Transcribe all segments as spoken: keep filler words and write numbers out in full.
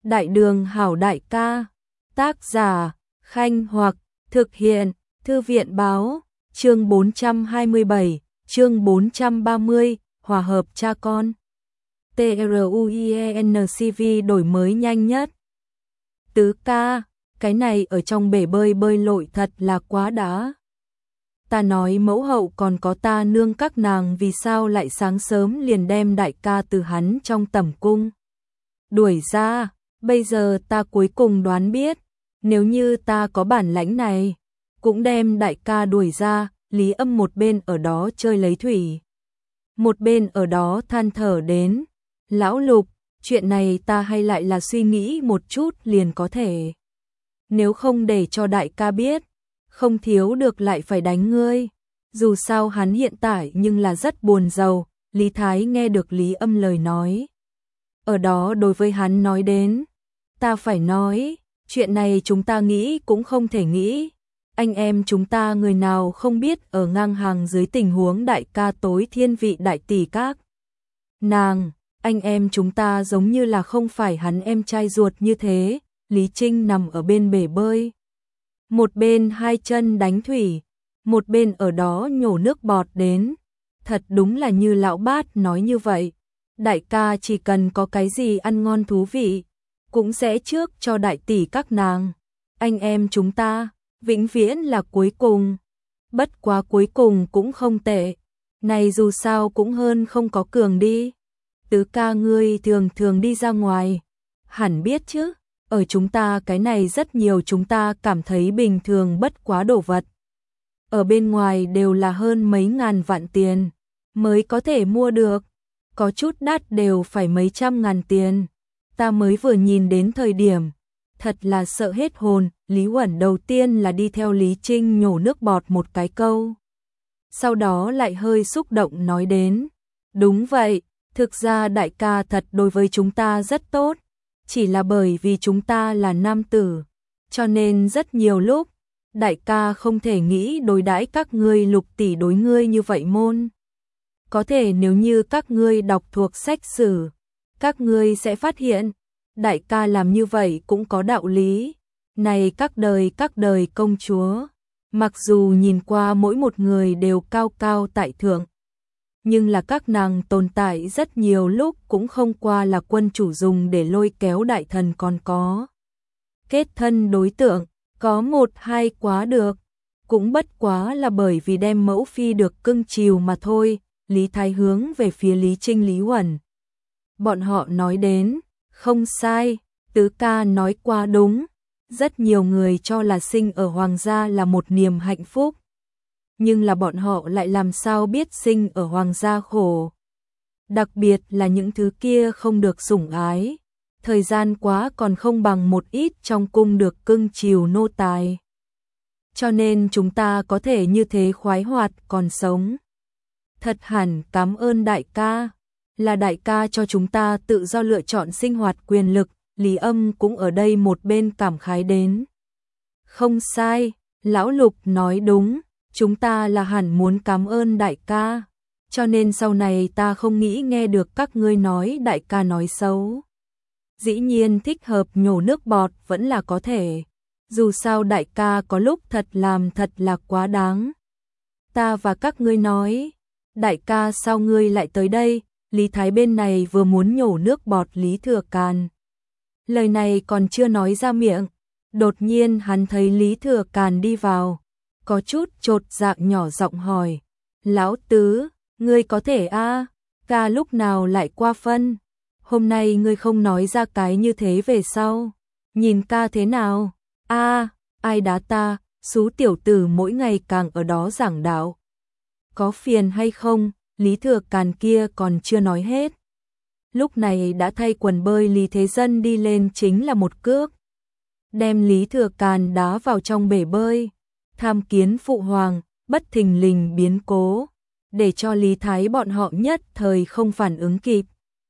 Đại đường hảo đại ca. Tác giả, Khanh Hoặc, thực hiện, Thư viện Báo, chương bốn trăm hai mươi bảy, chương bốn trăm ba mươi, hòa hợp cha con. TRUIENCV đổi mới nhanh nhất. Tứ ca, cái này ở trong bể bơi bơi lội thật là quá đã. Ta nói mẫu hậu còn có ta nương các nàng vì sao lại sáng sớm liền đem đại ca từ hắn trong tẩm cung đuổi ra, bây giờ ta cuối cùng đoán biết, nếu như ta có bản lãnh này, cũng đem đại ca đuổi ra. Lý Âm một bên ở đó chơi lấy thủy, một bên ở đó than thở đến, lão Lục, chuyện này ta hay lại là suy nghĩ một chút liền có thể. Nếu không để cho đại ca biết, không thiếu được lại phải đánh ngươi. Dù sao hắn hiện tại nhưng là rất buồn rầu. Lý Thái nghe được Lý Âm lời nói, ở đó đối với hắn nói đến, ta phải nói, chuyện này chúng ta nghĩ cũng không thể nghĩ. Anh em chúng ta người nào không biết ở ngang hàng dưới tình huống đại ca tối thiên vị đại tỷ các nàng, anh em chúng ta giống như là không phải hắn em trai ruột như thế. Lý Trinh nằm ở bên bể bơi, một bên hai chân đánh thủy, một bên ở đó nhổ nước bọt đến. Thật đúng là như lão bát nói như vậy, đại ca chỉ cần có cái gì ăn ngon thú vị, cũng sẽ trước cho đại tỷ các nàng. Anh em chúng ta, vĩnh viễn là cuối cùng. Bất quá cuối cùng cũng không tệ, này dù sao cũng hơn không có cường đi. Tứ ca ngươi thường thường đi ra ngoài, hẳn biết chứ, ở chúng ta cái này rất nhiều chúng ta cảm thấy bình thường bất quá đồ vật, ở bên ngoài đều là hơn mấy ngàn vạn tiền mới có thể mua được, có chút đắt đều phải mấy trăm ngàn tiền. Ta mới vừa nhìn đến thời điểm, thật là sợ hết hồn. Lý Uẩn đầu tiên là đi theo Lý Trinh nhổ nước bọt một cái câu, sau đó lại hơi xúc động nói đến, đúng vậy, thực ra đại ca thật đối với chúng ta rất tốt, chỉ là bởi vì chúng ta là nam tử, cho nên rất nhiều lúc, đại ca không thể nghĩ đối đãi các ngươi Lục tỷ đối ngươi như vậy môn. Có thể nếu như các ngươi đọc thuộc sách sử, các ngươi sẽ phát hiện, đại ca làm như vậy cũng có đạo lý. Này các đời các đời công chúa, mặc dù nhìn qua mỗi một người đều cao cao tại thượng, nhưng là các nàng tồn tại rất nhiều lúc cũng không qua là quân chủ dùng để lôi kéo đại thần còn có kết thân đối tượng, có một hai quá được, cũng bất quá là bởi vì đem mẫu phi được cưng chiều mà thôi. Lý Thái hướng về phía Lý Trinh Lý Uẩn, bọn họ nói đến, không sai, tứ ca nói qua đúng, rất nhiều người cho là sinh ở hoàng gia là một niềm hạnh phúc, nhưng là bọn họ lại làm sao biết sinh ở hoàng gia khổ, đặc biệt là những thứ kia không được sủng ái, thời gian quá còn không bằng một ít trong cung được cưng chiều nô tài. Cho nên chúng ta có thể như thế khoái hoạt còn sống. Thật hẳn cảm ơn đại ca, là đại ca cho chúng ta tự do lựa chọn sinh hoạt quyền lực. Lý Âm cũng ở đây một bên cảm khái đến. Không sai, lão Lục nói đúng, chúng ta là hẳn muốn cảm ơn đại ca, cho nên sau này ta không nghĩ nghe được các ngươi nói đại ca nói xấu. Dĩ nhiên thích hợp nhổ nước bọt vẫn là có thể, dù sao đại ca có lúc thật làm thật là quá đáng. Ta và các ngươi nói, đại ca sao ngươi lại tới đây? Lý Thái bên này vừa muốn nhổ nước bọt Lý Thừa Càn, lời này còn chưa nói ra miệng, đột nhiên hắn thấy Lý Thừa Càn đi vào, có chút chột dạ nhỏ giọng hỏi, lão tứ, ngươi có thể a à, ca lúc nào lại qua phân, hôm nay ngươi không nói ra cái như thế về sau, nhìn ca thế nào? A à, ai đá ta, xú tiểu tử mỗi ngày càng ở đó giảng đạo, có phiền hay không? Lý Thừa Càn kia còn chưa nói hết, lúc này đã thay quần bơi Lý Thế Dân đi lên chính là một cước, đem Lý Thừa Càn đá vào trong bể bơi. Tham kiến phụ hoàng, bất thình lình biến cố, để cho Lý Thái bọn họ nhất thời không phản ứng kịp.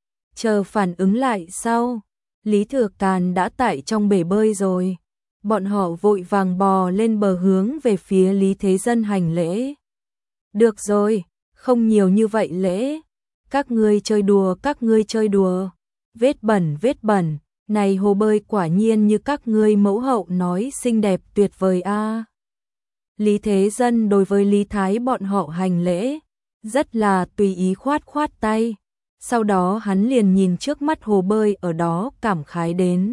Chờ phản ứng lại sau, Lý Thừa Càn đã tại trong bể bơi rồi. Bọn họ vội vàng bò lên bờ hướng về phía Lý Thế Dân hành lễ. Được rồi, không nhiều như vậy lễ, các ngươi chơi đùa, các ngươi chơi đùa, vết bẩn vết bẩn, Này hồ bơi quả nhiên như các ngươi mẫu hậu nói xinh đẹp tuyệt vời a. Lý Thế Dân đối với Lý Thái bọn họ hành lễ, rất là tùy ý khoát khoát tay. Sau đó hắn liền nhìn trước mắt hồ bơi ở đó cảm khái đến.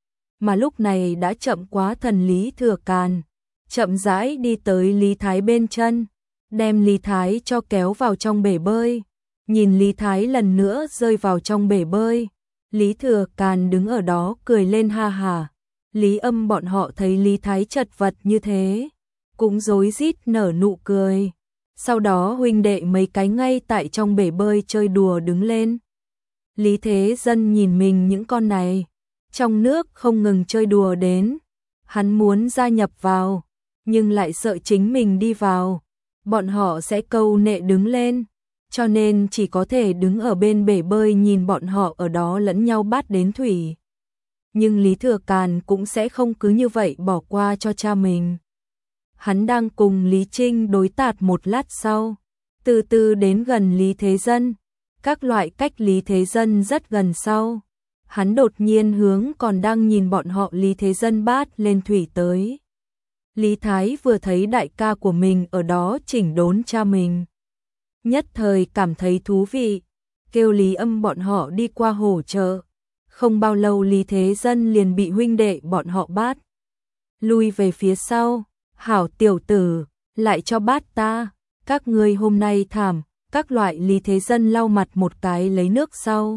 Mà lúc này đã chậm quá, thần Lý Thừa Càn chậm rãi đi tới Lý Thái bên chân, đem Lý Thái cho kéo vào trong bể bơi. Nhìn Lý Thái lần nữa rơi vào trong bể bơi, Lý Thừa Càn đứng ở đó cười lên ha hà. Lý Âm bọn họ thấy Lý Thái chật vật như thế, cũng rối rít nở nụ cười. Sau đó huynh đệ mấy cái ngay tại trong bể bơi chơi đùa đứng lên. Lý Thế Dân nhìn mình những con này, trong nước không ngừng chơi đùa đến. Hắn muốn gia nhập vào, nhưng lại sợ chính mình đi vào, bọn họ sẽ câu nệ đứng lên. Cho nên chỉ có thể đứng ở bên bể bơi nhìn bọn họ ở đó lẫn nhau bắt đến thủy. Nhưng Lý Thừa Càn cũng sẽ không cứ như vậy bỏ qua cho cha mình. Hắn đang cùng Lý Trinh đối tạt một lát sau, từ từ đến gần Lý Thế Dân, các loại cách Lý Thế Dân rất gần sau. Hắn đột nhiên hướng còn đang nhìn bọn họ Lý Thế Dân bát lên thủy tới. Lý Thái vừa thấy đại ca của mình ở đó chỉnh đốn cha mình, nhất thời cảm thấy thú vị, kêu Lý Âm bọn họ đi qua hỗ trợ. Không bao lâu Lý Thế Dân liền bị huynh đệ bọn họ bắt lui về phía sau. Hảo tiểu tử, lại cho bát ta, các ngươi hôm nay thảm. Các loại Lý Thế Dân lau mặt một cái lấy nước sau.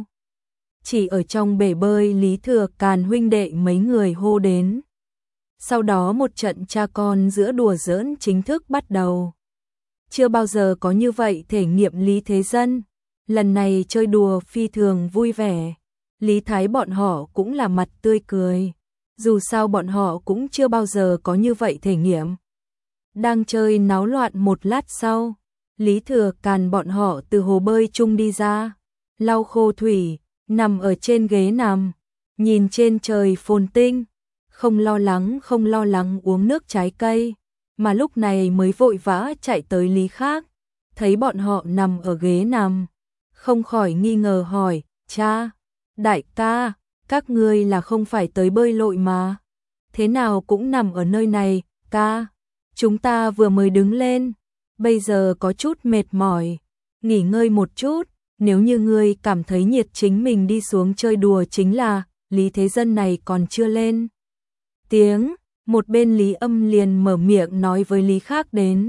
Chỉ ở trong bể bơi Lý Thừa Càn huynh đệ mấy người hô đến. Sau đó một trận cha con giữa đùa giỡn chính thức bắt đầu. Chưa bao giờ có như vậy thể nghiệm Lý Thế Dân, lần này chơi đùa phi thường vui vẻ. Lý Thái bọn họ cũng là mặt tươi cười, dù sao bọn họ cũng chưa bao giờ có như vậy thể nghiệm. Đang chơi náo loạn một lát sau, Lý Thừa Càn bọn họ từ hồ bơi chung đi ra, lau khô thủy, nằm ở trên ghế nằm, nhìn trên trời phồn tinh, không lo lắng không lo lắng uống nước trái cây, mà lúc này mới vội vã chạy tới Lý Khác, thấy bọn họ nằm ở ghế nằm, không khỏi nghi ngờ hỏi, cha, đại ca, các ngươi là không phải tới bơi lội mà, thế nào cũng nằm ở nơi này, ca, chúng ta vừa mới đứng lên, bây giờ có chút mệt mỏi, nghỉ ngơi một chút, nếu như ngươi cảm thấy nhiệt chính mình đi xuống chơi đùa chính là. Lý Thế Dân này còn chưa lên tiếng, một bên Lý Âm liền mở miệng nói với Lý Khác đến.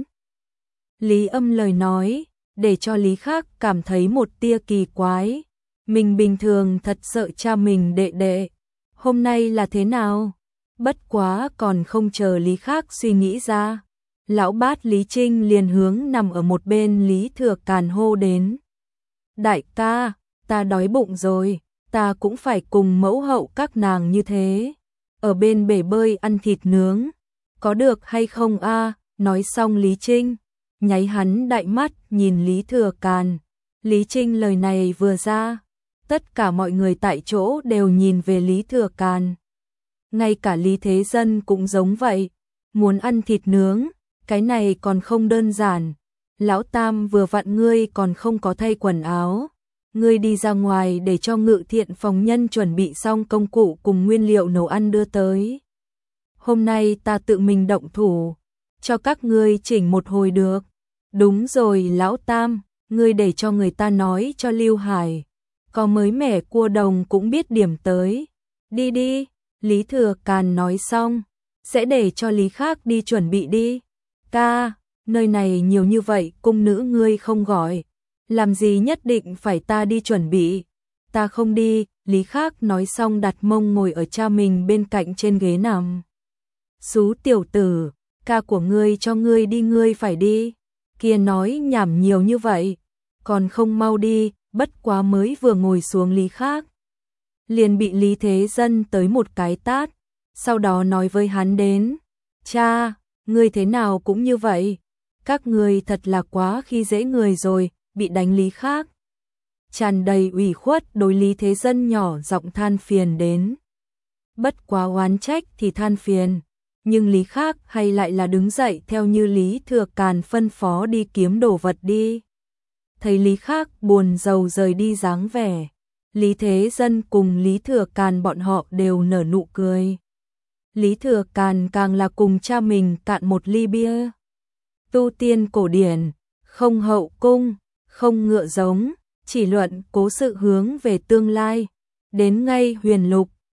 Lý Âm lời nói, để cho Lý Khác cảm thấy một tia kỳ quái, mình bình thường thật sợ cha mình đệ đệ, hôm nay là thế nào? Bất quá còn không chờ Lý Khác suy nghĩ ra, lão bát Lý Trinh liền hướng nằm ở một bên Lý Thừa Càn hô đến. Đại ca, ta đói bụng rồi, ta cũng phải cùng mẫu hậu các nàng như thế, ở bên bể bơi ăn thịt nướng, có được hay không a? Nói xong Lý Trinh, nháy hắn đại mắt nhìn Lý Thừa Càn. Lý Trinh lời này vừa ra, tất cả mọi người tại chỗ đều nhìn về Lý Thừa Càn. Ngay cả Lý Thế Dân cũng giống vậy, muốn ăn thịt nướng, cái này còn không đơn giản. Lão Tam vừa vặn ngươi còn không có thay quần áo, ngươi đi ra ngoài để cho Ngự Thiện phòng nhân chuẩn bị xong công cụ cùng nguyên liệu nấu ăn đưa tới. Hôm nay ta tự mình động thủ, cho các ngươi chỉnh một hồi được. Đúng rồi Lão Tam, ngươi để cho người ta nói cho Lưu Hải, có mới mẻ cua đồng cũng biết điểm tới. Đi đi, Lý Thừa Càn nói xong, sẽ để cho Lý Khác đi chuẩn bị đi. Ca, nơi này nhiều như vậy cung nữ ngươi không gọi, làm gì nhất định phải ta đi chuẩn bị. Ta không đi, Lý Khác nói xong đặt mông ngồi ở cha mình bên cạnh trên ghế nằm. Xú tiểu tử, ca của ngươi cho ngươi đi ngươi phải đi, kia nói nhảm nhiều như vậy, còn không mau đi. Bất quá mới vừa ngồi xuống Lý Khác, liền bị Lý Thế Dân tới một cái tát, sau đó nói với hắn đến, cha, ngươi thế nào cũng như vậy, các ngươi thật là quá khi dễ người rồi, bị đánh. Lý Khác tràn đầy ủy khuất đối Lý Thế Dân nhỏ giọng than phiền đến. Bất quá oán trách thì than phiền, nhưng Lý Khác hay lại là đứng dậy theo như Lý Thừa Càn phân phó đi kiếm đồ vật đi. Thấy Lý Khác buồn rầu rời đi dáng vẻ, Lý Thế Dân cùng Lý Thừa Càn bọn họ đều nở nụ cười. Lý Thừa Càn càng là cùng cha mình cạn một ly bia. Tu tiên cổ điển, không hậu cung, không ngựa giống, chỉ luận cố sự hướng về tương lai. Đến ngay huyền lục,